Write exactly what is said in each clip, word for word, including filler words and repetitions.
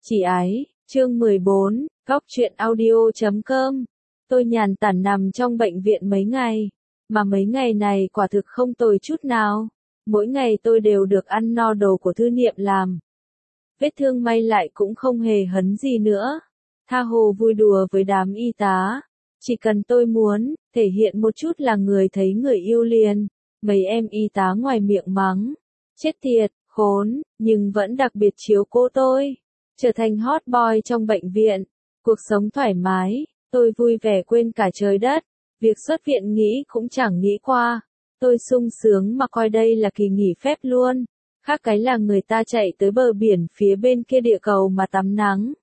Chị ái, chương mười bốn, Góc truyện audio chấm com. Tôi nhàn tản nằm trong bệnh viện mấy ngày, mà mấy ngày này quả thực không tồi chút nào. Mỗi ngày tôi đều được ăn no đồ của Thư Niệm làm. Vết thương may lại cũng không hề hấn gì nữa. Tha hồ vui đùa với đám y tá. Chỉ cần tôi muốn, thể hiện một chút là người thấy người yêu liền. Mấy em y tá ngoài miệng mắng. Chết tiệt, khốn, nhưng vẫn đặc biệt chiếu cố tôi. Trở thành hot boy trong bệnh viện. Cuộc sống thoải mái, tôi vui vẻ quên cả trời đất. Việc xuất viện nghĩ cũng chẳng nghĩ qua. Tôi sung sướng mà coi đây là kỳ nghỉ phép luôn. Khác cái là người ta chạy tới bờ biển phía bên kia địa cầu mà tắm nắng.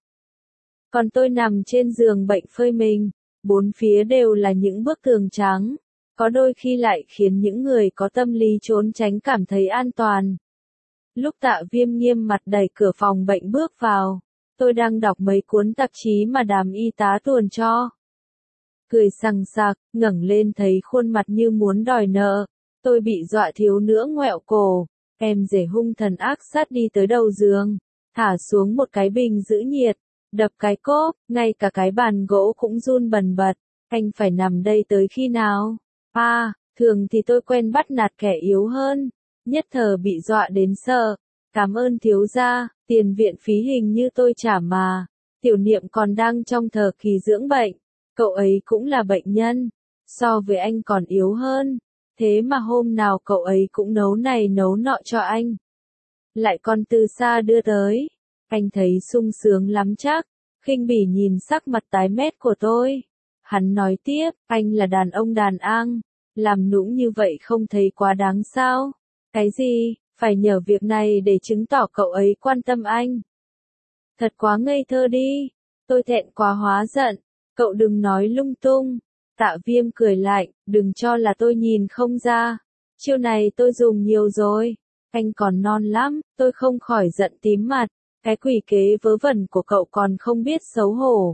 Còn tôi nằm trên giường bệnh phơi mình. Bốn phía đều là những bức tường trắng. Có đôi khi lại khiến những người có tâm lý trốn tránh cảm thấy an toàn. Lúc Tạ Viêm nghiêm mặt đẩy cửa phòng bệnh bước vào, tôi đang đọc mấy cuốn tạp chí mà đám y tá tuồn cho. Cười sằng sặc, ngẩng lên thấy khuôn mặt như muốn đòi nợ, tôi bị dọa thiếu nữa ngoẹo cổ, em rể hung thần ác sát đi tới đầu giường, thả xuống một cái bình giữ nhiệt, đập cái cốp, ngay cả cái bàn gỗ cũng run bần bật, anh phải nằm đây tới khi nào? À, thường thì tôi quen bắt nạt kẻ yếu hơn. Nhất thời bị dọa đến sợ. Cảm ơn thiếu gia, tiền viện phí hình như tôi trả mà. Tiểu Niệm còn đang trong thời kỳ dưỡng bệnh. Cậu ấy cũng là bệnh nhân. So với anh còn yếu hơn. Thế mà hôm nào cậu ấy cũng nấu này nấu nọ cho anh. Lại còn từ xa đưa tới. Anh thấy sung sướng lắm chắc. Khinh bỉ nhìn sắc mặt tái mét của tôi. Hắn nói tiếp, anh là đàn ông đàn ang. Làm nũng như vậy không thấy quá đáng sao? Cái gì, phải nhờ việc này để chứng tỏ cậu ấy quan tâm anh. Thật quá ngây thơ đi, tôi thẹn quá hóa giận, cậu đừng nói lung tung. Tạ Viêm cười lạnh, đừng cho là tôi nhìn không ra. Chiêu này tôi dùng nhiều rồi, anh còn non lắm, tôi không khỏi giận tím mặt. Cái quỷ kế vớ vẩn của cậu còn không biết xấu hổ.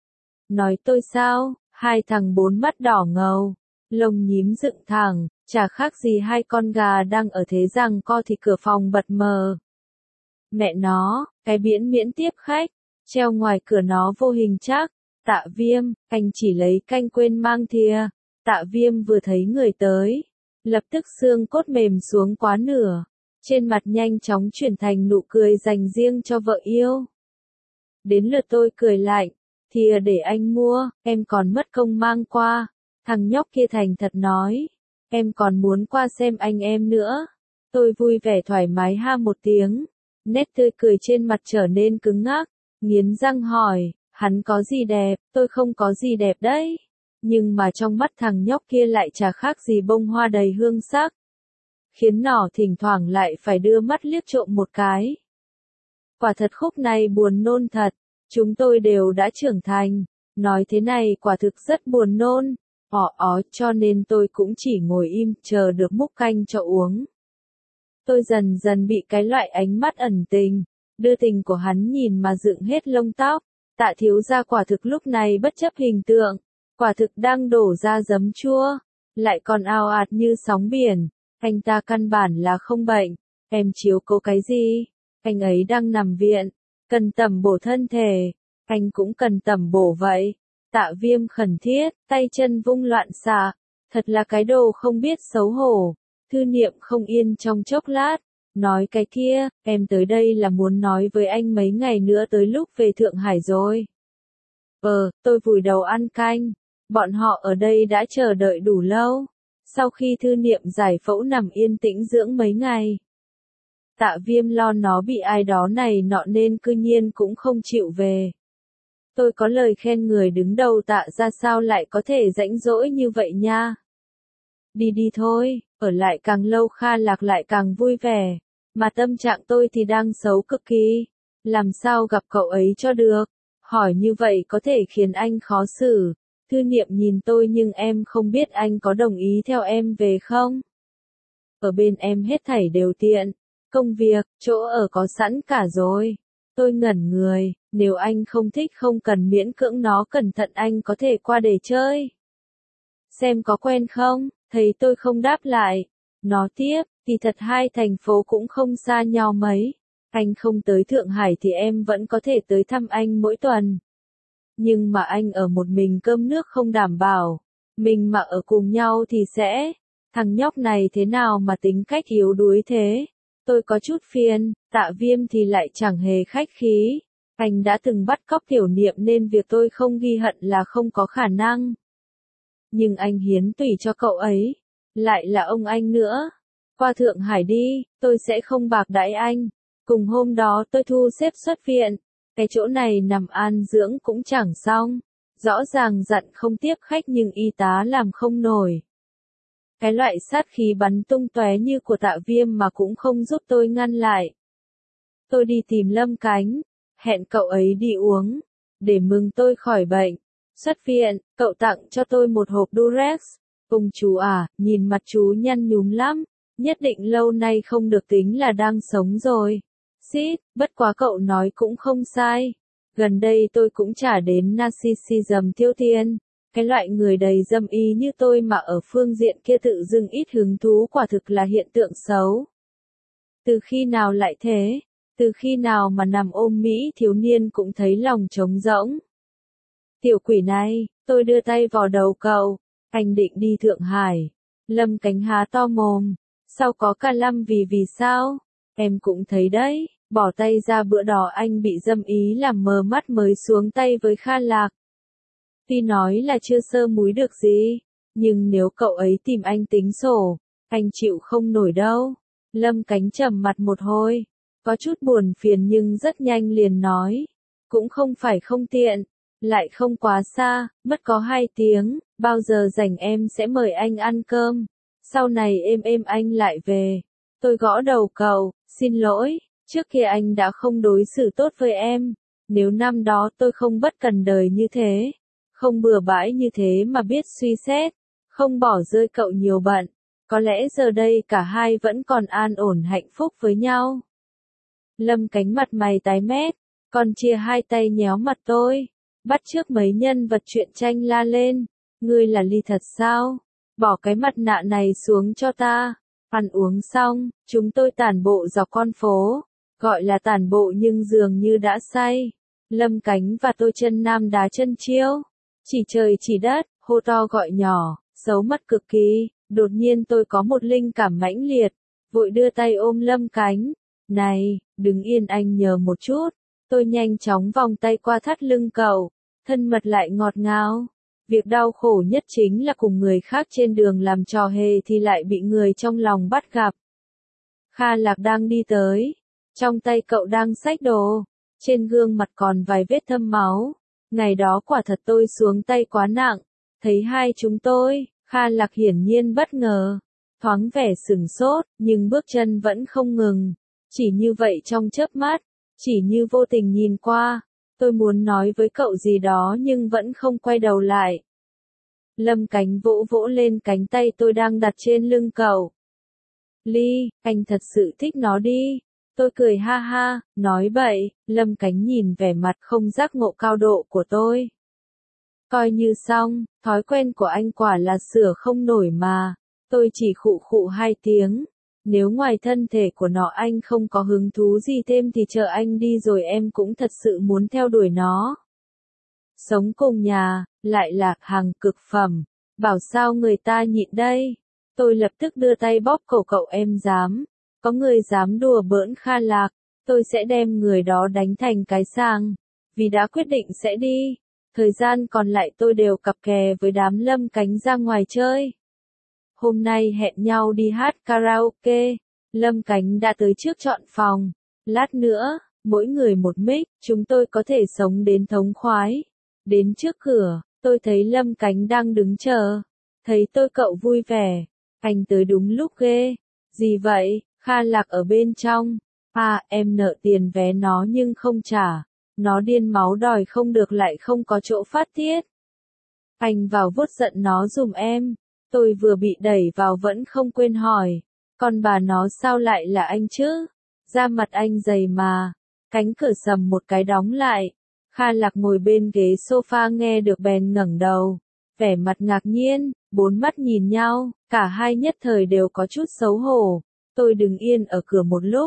Nói tôi sao, hai thằng bốn mắt đỏ ngầu, lông nhím dựng thẳng. Chả khác gì hai con gà đang ở thế giằng co thì cửa phòng bật mờ. Mẹ nó, cái biển miễn tiếp khách, treo ngoài cửa nó vô hình chắc. Tạ Viêm, anh chỉ lấy canh quên mang thìa. Tạ Viêm vừa thấy người tới, lập tức xương cốt mềm xuống quá nửa. Trên mặt nhanh chóng chuyển thành nụ cười dành riêng cho vợ yêu. Đến lượt tôi cười lạnh, thìa để anh mua, em còn mất công mang qua. Thằng nhóc kia thành thật nói. Em còn muốn qua xem anh em nữa. Tôi vui vẻ thoải mái ha một tiếng. Nét tươi cười trên mặt trở nên cứng ngắc. Nghiến răng hỏi, hắn có gì đẹp, tôi không có gì đẹp đấy. Nhưng mà trong mắt thằng nhóc kia lại chả khác gì bông hoa đầy hương sắc. Khiến nó thỉnh thoảng lại phải đưa mắt liếc trộm một cái. Quả thật khúc này buồn nôn thật. Chúng tôi đều đã trưởng thành. Nói thế này quả thực rất buồn nôn. Ỏ ó cho nên tôi cũng chỉ ngồi im chờ được múc canh cho uống. Tôi dần dần bị cái loại ánh mắt ẩn tình, đưa tình của hắn nhìn mà dựng hết lông tóc. Tạ thiếu gia quả thực lúc này bất chấp hình tượng, quả thực đang đổ ra giấm chua, lại còn ào ạt như sóng biển. Anh ta căn bản là không bệnh, em chiếu cố cái gì? Anh ấy đang nằm viện, cần tẩm bổ thân thể, anh cũng cần tẩm bổ vậy. Tạ Viêm khẩn thiết, tay chân vung loạn xạ, thật là cái đồ không biết xấu hổ. Thư Niệm không yên trong chốc lát, nói cái kia, em tới đây là muốn nói với anh mấy ngày nữa tới lúc về Thượng Hải rồi. Ờ, tôi vùi đầu ăn canh, bọn họ ở đây đã chờ đợi đủ lâu. Sau khi Thư Niệm giải phẫu nằm yên tĩnh dưỡng mấy ngày. Tạ Viêm lo nó bị ai đó này nọ nên cư nhiên cũng không chịu về. Tôi có lời khen người đứng đầu Tạ ra sao lại có thể rãnh rỗi như vậy nha. Đi đi thôi, ở lại càng lâu Kha Lạc lại càng vui vẻ, mà tâm trạng tôi thì đang xấu cực kỳ. Làm sao gặp cậu ấy cho được, hỏi như vậy có thể khiến anh khó xử. Thư Niệm nhìn tôi nhưng em không biết anh có đồng ý theo em về không? Ở bên em hết thảy đều tiện, công việc, chỗ ở có sẵn cả rồi. Tôi ngẩn người, nếu anh không thích không cần miễn cưỡng nó cẩn thận anh có thể qua để chơi. Xem có quen không, thấy tôi không đáp lại. Nó tiếp, thì thật hai thành phố cũng không xa nhau mấy. Anh không tới Thượng Hải thì em vẫn có thể tới thăm anh mỗi tuần. Nhưng mà anh ở một mình cơm nước không đảm bảo. Mình mà ở cùng nhau thì sẽ... Thằng nhóc này thế nào mà tính cách yếu đuối thế? Tôi có chút phiền, Tạ Viêm thì lại chẳng hề khách khí. Anh đã từng bắt cóc Tiểu Niệm nên việc tôi không ghi hận là không có khả năng. Nhưng anh hiến tùy cho cậu ấy. Lại là ông anh nữa. Qua Thượng Hải đi, tôi sẽ không bạc đãi anh. Cùng hôm đó tôi thu xếp xuất viện. Cái chỗ này nằm an dưỡng cũng chẳng xong. Rõ ràng dặn không tiếp khách nhưng y tá làm không nổi. Cái loại sát khí bắn tung tóe như của Tạ Viêm mà cũng không giúp tôi ngăn lại. Tôi đi tìm Lâm Cánh, hẹn cậu ấy đi uống, để mừng tôi khỏi bệnh. Xuất viện, cậu tặng cho tôi một hộp Durex. Cùng chú à, nhìn mặt chú nhăn nhúm lắm, nhất định lâu nay không được tính là đang sống rồi. Xít, bất quá cậu nói cũng không sai. Gần đây tôi cũng trả đến narcissism tiêu tiền. Cái loại người đầy dâm ý như tôi mà ở phương diện kia tự dưng ít hứng thú quả thực là hiện tượng xấu. Từ khi nào lại thế? Từ khi nào mà nằm ôm Mỹ thiếu niên cũng thấy lòng trống rỗng? Tiểu quỷ này, tôi đưa tay vào đầu cậu. Anh định đi Thượng Hải. Lâm Cánh há to mồm. Sao có cả lâm vì vì sao? Em cũng thấy đấy, bỏ tay ra bữa đó anh bị dâm ý làm mờ mắt mới xuống tay với Kha Lạc. Tuy nói là chưa sơ múi được gì, nhưng nếu cậu ấy tìm anh tính sổ, anh chịu không nổi đâu. Lâm Cánh trầm mặt một hồi, có chút buồn phiền nhưng rất nhanh liền nói, cũng không phải không tiện, lại không quá xa, mất có hai tiếng, bao giờ rảnh em sẽ mời anh ăn cơm, sau này êm êm anh lại về. Tôi gõ đầu cậu, xin lỗi, trước kia anh đã không đối xử tốt với em, nếu năm đó tôi không bất cần đời như thế. Không bừa bãi như thế mà biết suy xét, không bỏ rơi cậu nhiều bận, có lẽ giờ đây cả hai vẫn còn an ổn hạnh phúc với nhau. Lâm Cánh mặt mày tái mét, còn chia hai tay nhéo mặt tôi, bắt chước mấy nhân vật truyện tranh la lên, ngươi là Ly thật sao? Bỏ cái mặt nạ này xuống cho ta. Ăn uống xong, chúng tôi tản bộ dọc con phố, gọi là tản bộ nhưng dường như đã say. Lâm Cánh và tôi chân nam đá chân chiêu. Chỉ trời chỉ đất, hô to gọi nhỏ, xấu mắt cực kỳ, đột nhiên tôi có một linh cảm mãnh liệt, vội đưa tay ôm Lâm Cánh. Này, đứng yên anh nhờ một chút, tôi nhanh chóng vòng tay qua thắt lưng cậu, thân mật lại ngọt ngào. Việc đau khổ nhất chính là cùng người khác trên đường làm trò hề thì lại bị người trong lòng bắt gặp. Kha Lạc đang đi tới, trong tay cậu đang xách đồ, trên gương mặt còn vài vết thâm máu. Ngày đó quả thật tôi xuống tay quá nặng, thấy hai chúng tôi, Kha Lạc hiển nhiên bất ngờ, thoáng vẻ sửng sốt, nhưng bước chân vẫn không ngừng, chỉ như vậy trong chớp mắt, chỉ như vô tình nhìn qua, tôi muốn nói với cậu gì đó nhưng vẫn không quay đầu lại. Lâm Cánh vỗ vỗ lên cánh tay tôi đang đặt trên lưng cậu. Ly, anh thật sự thích nó đi. Tôi cười ha ha, nói bậy, Lâm Cánh nhìn vẻ mặt không giác ngộ cao độ của tôi. Coi như xong, thói quen của anh quả là sửa không nổi mà. Tôi chỉ khụ khụ hai tiếng. Nếu ngoài thân thể của nó anh không có hứng thú gì thêm thì chờ anh đi rồi em cũng thật sự muốn theo đuổi nó. Sống cùng nhà, lại là hàng cực phẩm. Bảo sao người ta nhịn đây. Tôi lập tức đưa tay bóp cổ cậu em dám. Có người dám đùa bỡn Kha Lạc, tôi sẽ đem người đó đánh thành cái sàng. Vì đã quyết định sẽ đi, thời gian còn lại tôi đều cặp kè với đám Lâm Cánh ra ngoài chơi. Hôm nay hẹn nhau đi hát karaoke, Lâm Cánh đã tới trước chọn phòng. Lát nữa, mỗi người một mic, chúng tôi có thể sống đến thống khoái. Đến trước cửa, tôi thấy Lâm Cánh đang đứng chờ. Thấy tôi cậu vui vẻ, anh tới đúng lúc ghê. Gì vậy? Kha Lạc ở bên trong. À, em nợ tiền vé nó nhưng không trả. Nó điên máu đòi không được lại không có chỗ phát tiết. Anh vào vuốt giận nó dùm em. Tôi vừa bị đẩy vào vẫn không quên hỏi. Còn bà nó sao lại là anh chứ? Da mặt anh dày mà. Cánh cửa sầm một cái đóng lại. Kha Lạc ngồi bên ghế sofa nghe được bèn ngẩng đầu. Vẻ mặt ngạc nhiên, bốn mắt nhìn nhau, cả hai nhất thời đều có chút xấu hổ. Tôi đứng yên ở cửa một lúc,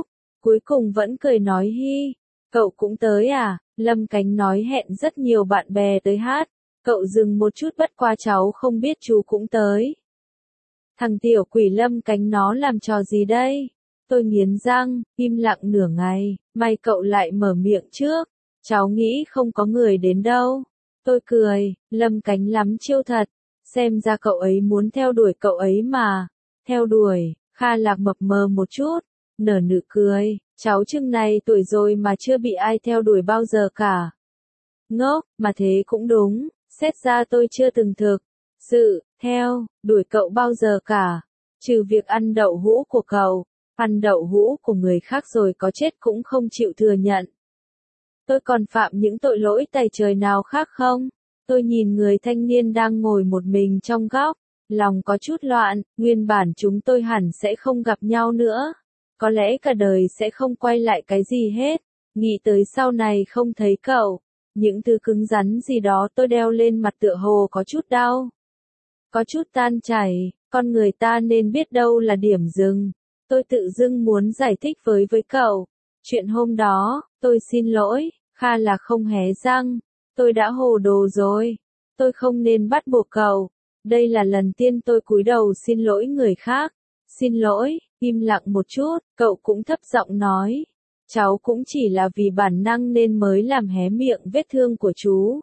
cuối cùng vẫn cười nói hi, cậu cũng tới à, Lâm Cánh nói hẹn rất nhiều bạn bè tới hát, cậu dừng một chút bất qua cháu không biết chú cũng tới. Thằng tiểu quỷ Lâm Cánh nó làm trò gì đây? Tôi nghiến răng, im lặng nửa ngày, may cậu lại mở miệng trước, cháu nghĩ không có người đến đâu. Tôi cười, Lâm Cánh lắm chiêu thật, xem ra cậu ấy muốn theo đuổi cậu ấy mà. Theo đuổi, Kha Lạc mập mờ một chút, nở nụ cười, cháu chừng này tuổi rồi mà chưa bị ai theo đuổi bao giờ cả. Ngốc, mà thế cũng đúng, xét ra tôi chưa từng thực sự theo đuổi cậu bao giờ cả, trừ việc ăn đậu hũ của cậu, ăn đậu hũ của người khác rồi có chết cũng không chịu thừa nhận. Tôi còn phạm những tội lỗi tày trời nào khác không? Tôi nhìn người thanh niên đang ngồi một mình trong góc, lòng có chút loạn, nguyên bản chúng tôi hẳn sẽ không gặp nhau nữa. Có lẽ cả đời sẽ không quay lại cái gì hết, nghĩ tới sau này không thấy cậu. Những thứ cứng rắn gì đó tôi đeo lên mặt tựa hồ có chút đau. Có chút tan chảy, con người ta nên biết đâu là điểm dừng. Tôi tự dưng muốn giải thích với với cậu. Chuyện hôm đó, tôi xin lỗi, Kha Lạc không hé răng. Tôi đã hồ đồ rồi. Tôi không nên bắt buộc cậu. Đây là lần tiên tôi cúi đầu xin lỗi người khác. Xin lỗi, im lặng một chút, cậu cũng thấp giọng nói. Cháu cũng chỉ là vì bản năng nên mới làm hé miệng vết thương của chú.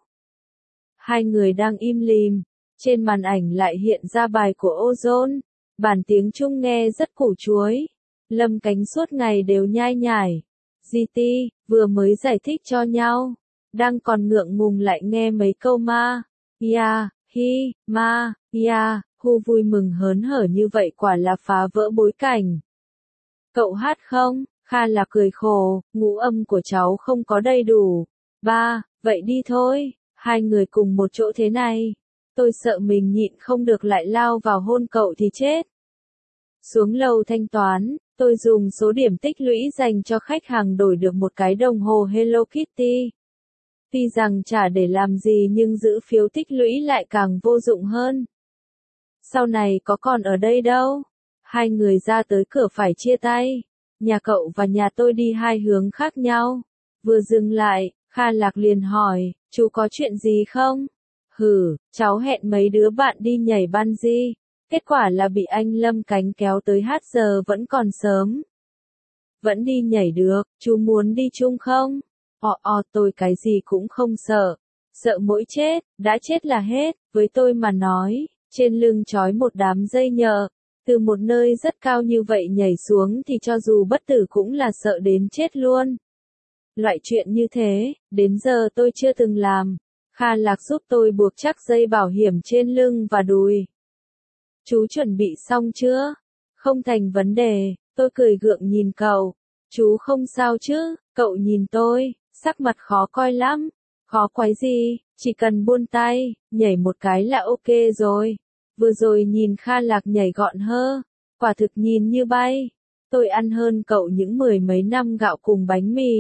Hai người đang im lìm, trên màn ảnh lại hiện ra bài của Ozone, bản tiếng Trung nghe rất củ chuối. Lâm Cánh suốt ngày đều nhai nhải. giê tê, vừa mới giải thích cho nhau, đang còn ngượng ngùng lại nghe mấy câu ma, ya, hi, ma, ya, hu vui mừng hớn hở như vậy quả là phá vỡ bối cảnh. Cậu hát không? Kha Lạc cười khổ, ngũ âm của cháu không có đầy đủ. Ba, vậy đi thôi, hai người cùng một chỗ thế này. Tôi sợ mình nhịn không được lại lao vào hôn cậu thì chết. Xuống lầu thanh toán, tôi dùng số điểm tích lũy dành cho khách hàng đổi được một cái đồng hồ Hello Kitty. Tuy rằng chả để làm gì nhưng giữ phiếu tích lũy lại càng vô dụng hơn. Sau này có còn ở đây đâu. Hai người ra tới cửa phải chia tay. Nhà cậu và nhà tôi đi hai hướng khác nhau. Vừa dừng lại, Kha Lạc liền hỏi, chú có chuyện gì không? Hử, cháu hẹn mấy đứa bạn đi nhảy bungee. Kết quả là bị anh Lâm Cánh kéo tới hát giờ vẫn còn sớm. Vẫn đi nhảy được, chú muốn đi chung không? Ồ ồ tôi cái gì cũng không sợ. Sợ mỗi chết, đã chết là hết, với tôi mà nói, trên lưng trói một đám dây nhợ. Từ một nơi rất cao như vậy nhảy xuống thì cho dù bất tử cũng là sợ đến chết luôn. Loại chuyện như thế, đến giờ tôi chưa từng làm. Kha Lạc giúp tôi buộc chắc dây bảo hiểm trên lưng và đùi. Chú chuẩn bị xong chưa? Không thành vấn đề, tôi cười gượng nhìn cậu. Chú không sao chứ? Cậu nhìn tôi, sắc mặt khó coi lắm. Khó quái gì, chỉ cần buông tay, nhảy một cái là ok rồi. Vừa rồi nhìn Kha Lạc nhảy gọn hơ, quả thực nhìn như bay. Tôi ăn hơn cậu những mười mấy năm gạo cùng bánh mì.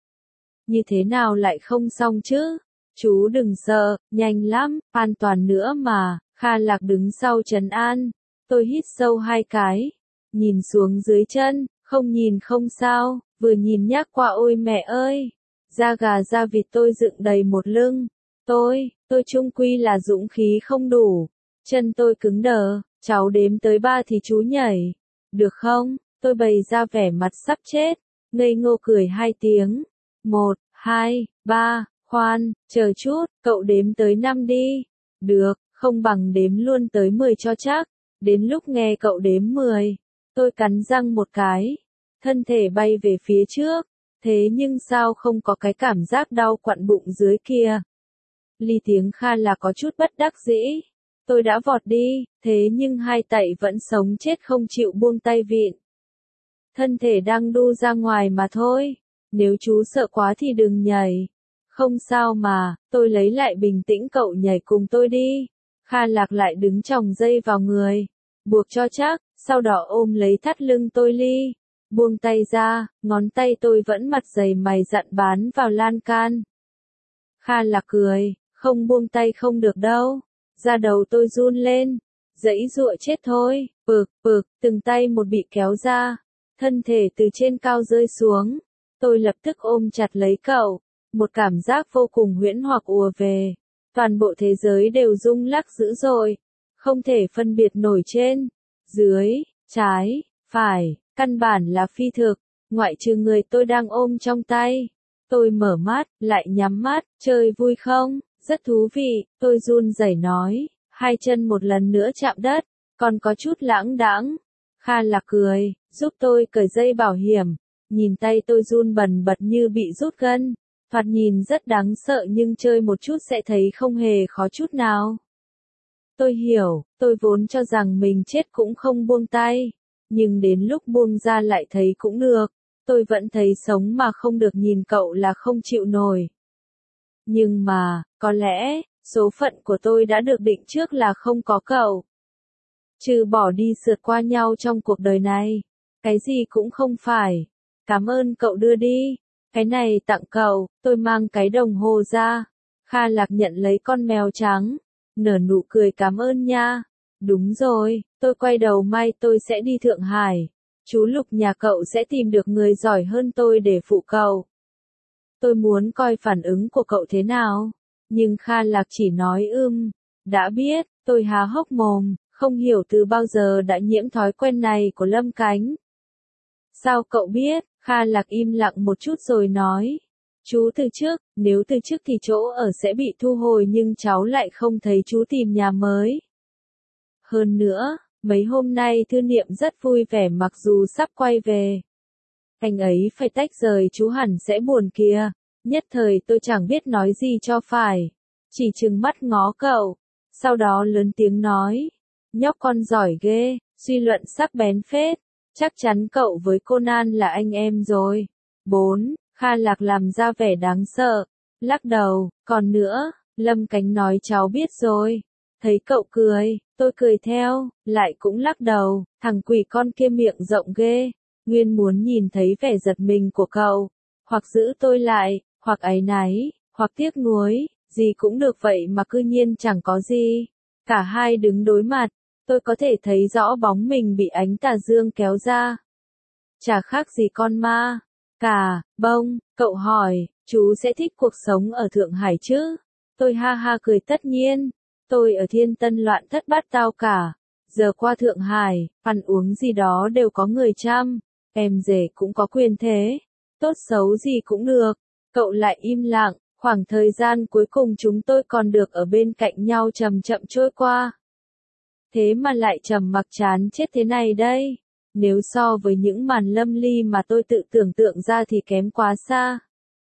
Như thế nào lại không xong chứ? Chú đừng sợ, nhanh lắm, an toàn nữa mà. Kha Lạc đứng sau trấn an. Tôi hít sâu hai cái, nhìn xuống dưới chân, không nhìn không sao, vừa nhìn nhắc qua ôi mẹ ơi. Da gà da vịt tôi dựng đầy một lưng. Tôi, tôi chung quy là dũng khí không đủ. Chân tôi cứng đờ, cháu đếm tới ba thì chú nhảy. Được không? Tôi bày ra vẻ mặt sắp chết. Ngây ngô cười hai tiếng. Một, hai, ba, khoan, chờ chút, cậu đếm tới năm đi. Được, không bằng đếm luôn tới mười cho chắc. Đến lúc nghe cậu đếm mười, tôi cắn răng một cái. Thân thể bay về phía trước. Thế nhưng sao không có cái cảm giác đau quặn bụng dưới kia? Ly tiếng Kha là có chút bất đắc dĩ. Tôi đã vọt đi, thế nhưng hai tay vẫn sống chết không chịu buông tay vịn. Thân thể đang đu ra ngoài mà thôi. Nếu chú sợ quá thì đừng nhảy. Không sao mà, tôi lấy lại bình tĩnh cậu nhảy cùng tôi đi. Kha Lạc lại đứng chòng dây vào người. Buộc cho chắc, sau đó ôm lấy thắt lưng tôi Ly. Buông tay ra, ngón tay tôi vẫn mặt dày mày dặn bán vào lan can. Kha Lạc cười, không buông tay không được đâu. Da đầu tôi run lên, giãy giụa chết thôi, bực, bực, từng tay một bị kéo ra. thân thể từ trên cao rơi xuống. Tôi lập tức ôm chặt lấy cậu, một cảm giác vô cùng huyễn hoặc ùa về. Toàn bộ thế giới đều rung lắc dữ dội, không thể phân biệt nổi trên, dưới, trái, phải, căn bản là phi thực, ngoại trừ người tôi đang ôm trong tay. Tôi mở mắt, lại nhắm mắt, chơi vui không? Rất thú vị, tôi run rẩy nói, hai chân một lần nữa chạm đất, còn có chút lãng đãng. Kha Lạc cười, giúp tôi cởi dây bảo hiểm, nhìn tay tôi run bần bật như bị rút gân, thoạt nhìn rất đáng sợ nhưng chơi một chút sẽ thấy không hề khó chút nào. Tôi hiểu, tôi vốn cho rằng mình chết cũng không buông tay, nhưng đến lúc buông ra lại thấy cũng được, tôi vẫn thấy sống mà không được nhìn cậu là không chịu nổi. Nhưng mà, có lẽ, số phận của tôi đã được định trước là không có cậu. Trừ bỏ đi sượt qua nhau trong cuộc đời này, cái gì cũng không phải. Cảm ơn cậu đưa đi, cái này tặng cậu, tôi mang cái đồng hồ ra. Kha Lạc nhận lấy con mèo trắng, nở nụ cười cảm ơn nha. Đúng rồi, tôi quay đầu mai tôi sẽ đi Thượng Hải. Chú Lục nhà cậu sẽ tìm được người giỏi hơn tôi để phụ cậu. Tôi muốn coi phản ứng của cậu thế nào, nhưng Kha Lạc chỉ nói ưm, đã biết, tôi há hốc mồm, không hiểu từ bao giờ đã nhiễm thói quen này của Lâm Cánh. Sao cậu biết? Kha Lạc im lặng một chút rồi nói. Chú từ trước, nếu từ trước thì chỗ ở sẽ bị thu hồi nhưng cháu lại không thấy chú tìm nhà mới. Hơn nữa, mấy hôm nay Thư Niệm rất vui vẻ mặc dù sắp quay về. Anh ấy phải tách rời chú hẳn sẽ buồn kìa. Nhất thời tôi chẳng biết nói gì cho phải. Chỉ trừng mắt ngó cậu. Sau đó lớn tiếng nói. Nhóc con giỏi ghê, suy luận sắc bén phết. Chắc chắn cậu với Conan là anh em rồi. bốn. Kha Lạc làm ra vẻ đáng sợ. Lắc đầu, còn nữa, Lâm Cánh nói cháu biết rồi. Thấy cậu cười, tôi cười theo, lại cũng lắc đầu, thằng quỷ con kia miệng rộng ghê. Nguyên muốn nhìn thấy vẻ giật mình của cậu, hoặc giữ tôi lại, hoặc áy náy, hoặc tiếc nuối, gì cũng được vậy mà cư nhiên chẳng có gì. Cả hai đứng đối mặt, tôi có thể thấy rõ bóng mình bị ánh tà dương kéo ra. Chả khác gì con ma. Cả, bông, cậu hỏi, chú sẽ thích cuộc sống ở Thượng Hải chứ? Tôi ha ha cười tất nhiên. Tôi ở Thiên Tân loạn thất bát tao cả. Giờ qua Thượng Hải, ăn uống gì đó đều có người chăm. Em rể cũng có quyền thế. Tốt xấu gì cũng được. Cậu lại im lặng. Khoảng thời gian cuối cùng chúng tôi còn được ở bên cạnh nhau chậm chậm trôi qua. Thế mà lại trầm mặc chán chết thế này đây. Nếu so với những màn lâm ly mà tôi tự tưởng tượng ra thì kém quá xa.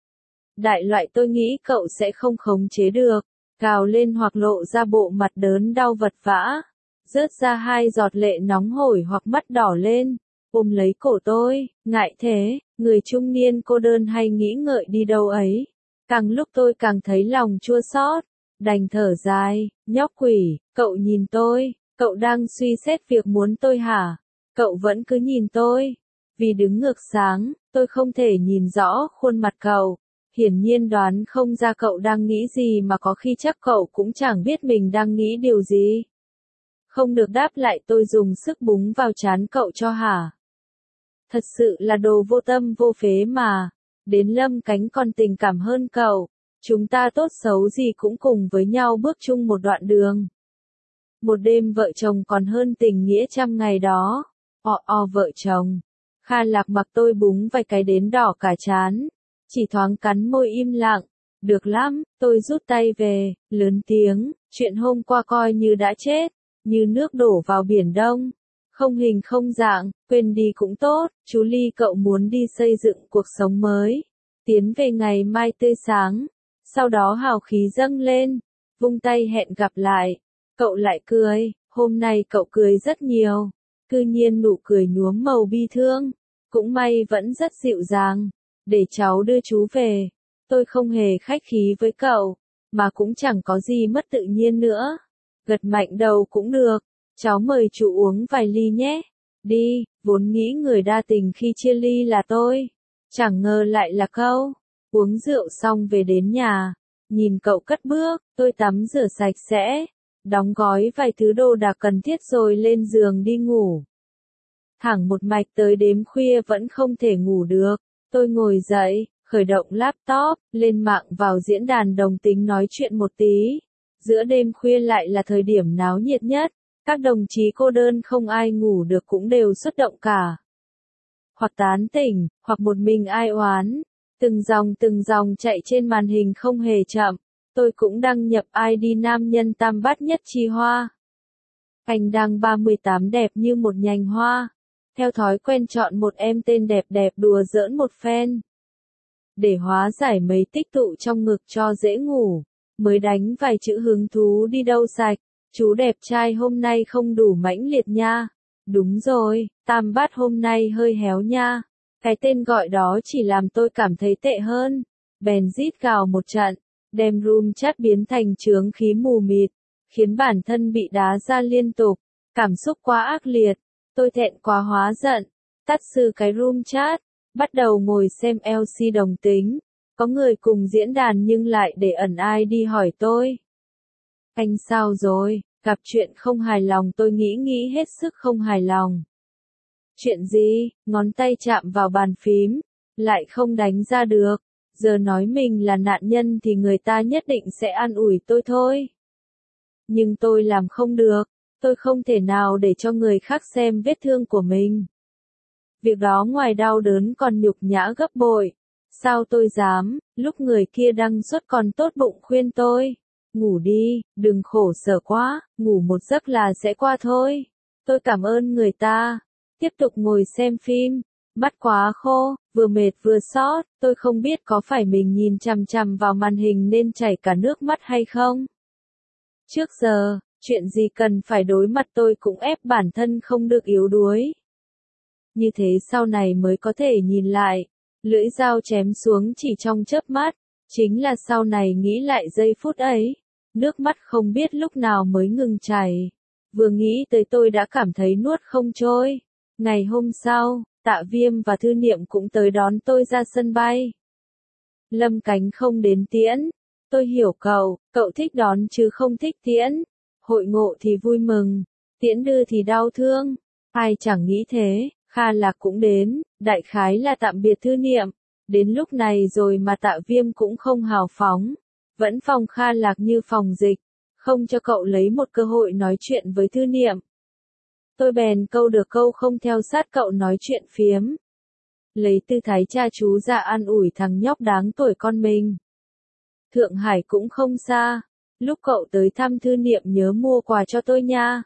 Đại loại tôi nghĩ cậu sẽ không khống chế được. Gào lên hoặc lộ ra bộ mặt đớn đau vật vã. Rớt ra hai giọt lệ nóng hổi hoặc mắt đỏ lên. Ôm lấy cổ tôi, ngại thế, người trung niên cô đơn hay nghĩ ngợi đi đâu ấy. Càng lúc tôi càng thấy lòng chua xót, đành thở dài, nhóc quỷ, cậu nhìn tôi, cậu đang suy xét việc muốn tôi hả? Cậu vẫn cứ nhìn tôi. Vì đứng ngược sáng, tôi không thể nhìn rõ khuôn mặt cậu. Hiển nhiên đoán không ra cậu đang nghĩ gì mà có khi chắc cậu cũng chẳng biết mình đang nghĩ điều gì. Không được đáp lại tôi dùng sức búng vào trán cậu cho hả? Thật sự là đồ vô tâm vô phế mà. Đến Lâm Cánh còn tình cảm hơn cậu. Chúng ta tốt xấu gì cũng cùng với nhau bước chung một đoạn đường. Một đêm vợ chồng còn hơn tình nghĩa trăm ngày đó. O o vợ chồng. Kha Lạc mặc tôi búng vài cái đến đỏ cả trán. Chỉ thoáng cắn môi im lặng. Được lắm, tôi rút tay về, lớn tiếng, chuyện hôm qua coi như đã chết, như nước đổ vào biển Đông. Không hình không dạng, quên đi cũng tốt, chú Ly cậu muốn đi xây dựng cuộc sống mới. Tiến về ngày mai tươi sáng. Sau đó hào khí dâng lên, vung tay hẹn gặp lại. Cậu lại cười, hôm nay cậu cười rất nhiều. Cư nhiên nụ cười nhuốm màu bi thương. Cũng may vẫn rất dịu dàng. Để cháu đưa chú về. Tôi không hề khách khí với cậu, mà cũng chẳng có gì mất tự nhiên nữa. Gật mạnh đầu cũng được. Cháu mời chú uống vài ly nhé. Đi, vốn nghĩ người đa tình khi chia ly là tôi. Chẳng ngờ lại là câu. Uống rượu xong về đến nhà. Nhìn cậu cất bước, tôi tắm rửa sạch sẽ. Đóng gói vài thứ đồ đạc cần thiết rồi lên giường đi ngủ. thẳng một mạch tới đêm khuya vẫn không thể ngủ được. Tôi ngồi dậy, khởi động laptop, lên mạng vào diễn đàn đồng tính nói chuyện một tí. Giữa đêm khuya lại là thời điểm náo nhiệt nhất, các đồng chí cô đơn không ai ngủ được cũng đều xuất động cả. Hoặc tán tỉnh, hoặc một mình ai oán. Từng dòng từng dòng chạy trên màn hình không hề chậm. Tôi cũng đăng nhập i đê nam nhân tam bát nhất chi hoa. Anh đang ba mươi tám đẹp như một nhành hoa. Theo thói quen chọn một em tên đẹp đẹp đùa giỡn một phen. Để hóa giải mấy tích tụ trong ngực cho dễ ngủ. Mới đánh vài chữ hứng thú đi đâu sạch. Chú đẹp trai hôm nay không đủ mãnh liệt nha. Đúng rồi, tam bát hôm nay hơi héo nha. Cái tên gọi đó chỉ làm tôi cảm thấy tệ hơn. Bèn rít gào một trận, đem room chat biến thành chướng khí mù mịt, khiến bản thân bị đá ra liên tục. Cảm xúc quá ác liệt, tôi thẹn quá hóa giận, tắt sư cái room chat, bắt đầu ngồi xem lờ xê đồng tính. Có người cùng diễn đàn nhưng lại để ẩn ai đi hỏi tôi. Anh sao rồi, gặp chuyện không hài lòng, tôi nghĩ nghĩ hết sức không hài lòng. Chuyện gì, ngón tay chạm vào bàn phím, lại không đánh ra được. Giờ nói mình là nạn nhân thì người ta nhất định sẽ an ủi tôi thôi. Nhưng tôi làm không được, tôi không thể nào để cho người khác xem vết thương của mình. Việc đó ngoài đau đớn còn nhục nhã gấp bội. Sao tôi dám, lúc người kia đăng xuất còn tốt bụng khuyên tôi. Ngủ đi, đừng khổ sở quá, ngủ một giấc là sẽ qua thôi. Tôi cảm ơn người ta. Tiếp tục ngồi xem phim, mắt quá khô, vừa mệt vừa sót, tôi không biết có phải mình nhìn chằm chằm vào màn hình nên chảy cả nước mắt hay không. Trước giờ, chuyện gì cần phải đối mặt tôi cũng ép bản thân không được yếu đuối. Như thế sau này mới có thể nhìn lại, lưỡi dao chém xuống chỉ trong chớp mắt, chính là sau này nghĩ lại giây phút ấy, nước mắt không biết lúc nào mới ngừng chảy. Vừa nghĩ tới tôi đã cảm thấy nuốt không trôi. Ngày hôm sau, Tạ Viêm và Thư Niệm cũng tới đón tôi ra sân bay. Lâm Cánh không đến tiễn. Tôi hiểu cậu, cậu thích đón chứ không thích tiễn. Hội ngộ thì vui mừng, tiễn đưa thì đau thương. Ai chẳng nghĩ thế, Kha Lạc cũng đến, đại khái là tạm biệt Thư Niệm. Đến lúc này rồi mà Tạ Viêm cũng không hào phóng. Vẫn phòng Kha Lạc như phòng dịch, không cho cậu lấy một cơ hội nói chuyện với Thư Niệm. Tôi bèn câu được câu không theo sát cậu nói chuyện phiếm. Lấy tư thái cha chú ra an ủi thằng nhóc đáng tuổi con mình. Thượng Hải cũng không xa. Lúc cậu tới thăm Thư Niệm nhớ mua quà cho tôi nha.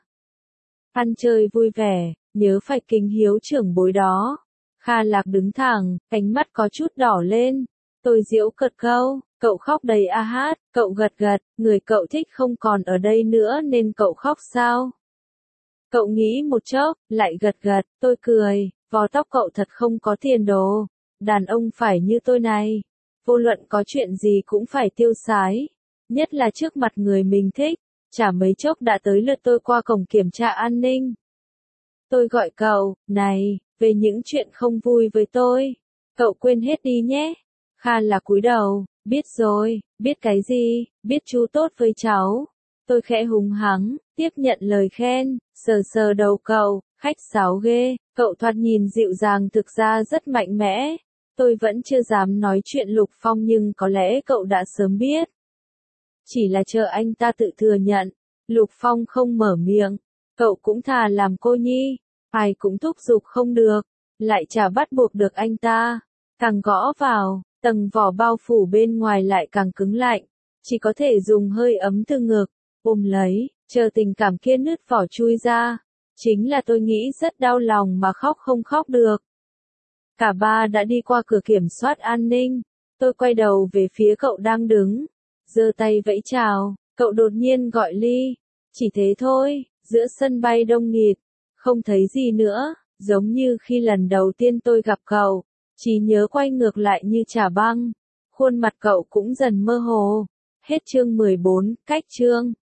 Ăn chơi vui vẻ, nhớ phải kính hiếu trưởng bối đó. Kha Lạc đứng thẳng, ánh mắt có chút đỏ lên. Tôi giễu cợt câu, cậu khóc đầy a hát, cậu gật gật, người cậu thích không còn ở đây nữa nên cậu khóc sao? Cậu nghĩ một chốc, lại gật gật, tôi cười, vò tóc cậu thật không có tiền đồ. Đàn ông phải như tôi này. Vô luận có chuyện gì cũng phải tiêu sái. Nhất là trước mặt người mình thích. Chả mấy chốc đã tới lượt tôi qua cổng kiểm tra an ninh. Tôi gọi cậu, này, về những chuyện không vui với tôi. Cậu quên hết đi nhé. Kha là cúi đầu, biết rồi, biết cái gì, biết chú tốt với cháu. Tôi khẽ hùng hắng, tiếp nhận lời khen, sờ sờ đầu cậu, khách sáo ghê, cậu thoạt nhìn dịu dàng thực ra rất mạnh mẽ. Tôi vẫn chưa dám nói chuyện Lục Phong nhưng có lẽ cậu đã sớm biết. Chỉ là chờ anh ta tự thừa nhận, Lục Phong không mở miệng, cậu cũng thà làm cô nhi, ai cũng thúc giục không được, lại chả bắt buộc được anh ta. Càng gõ vào, tầng vỏ bao phủ bên ngoài lại càng cứng lạnh, chỉ có thể dùng hơi ấm từ ngực, ôm lấy, chờ tình cảm kia nứt vỏ chui ra. Chính là tôi nghĩ rất đau lòng mà khóc không khóc được. Cả ba đã đi qua cửa kiểm soát an ninh, tôi quay đầu về phía cậu đang đứng, giơ tay vẫy chào, cậu đột nhiên gọi Ly, chỉ thế thôi, giữa sân bay đông nghịt, không thấy gì nữa, giống như khi lần đầu tiên tôi gặp cậu, trí nhớ quay ngược lại như chả băng, khuôn mặt cậu cũng dần mơ hồ. Hết chương mười bốn, cách chương.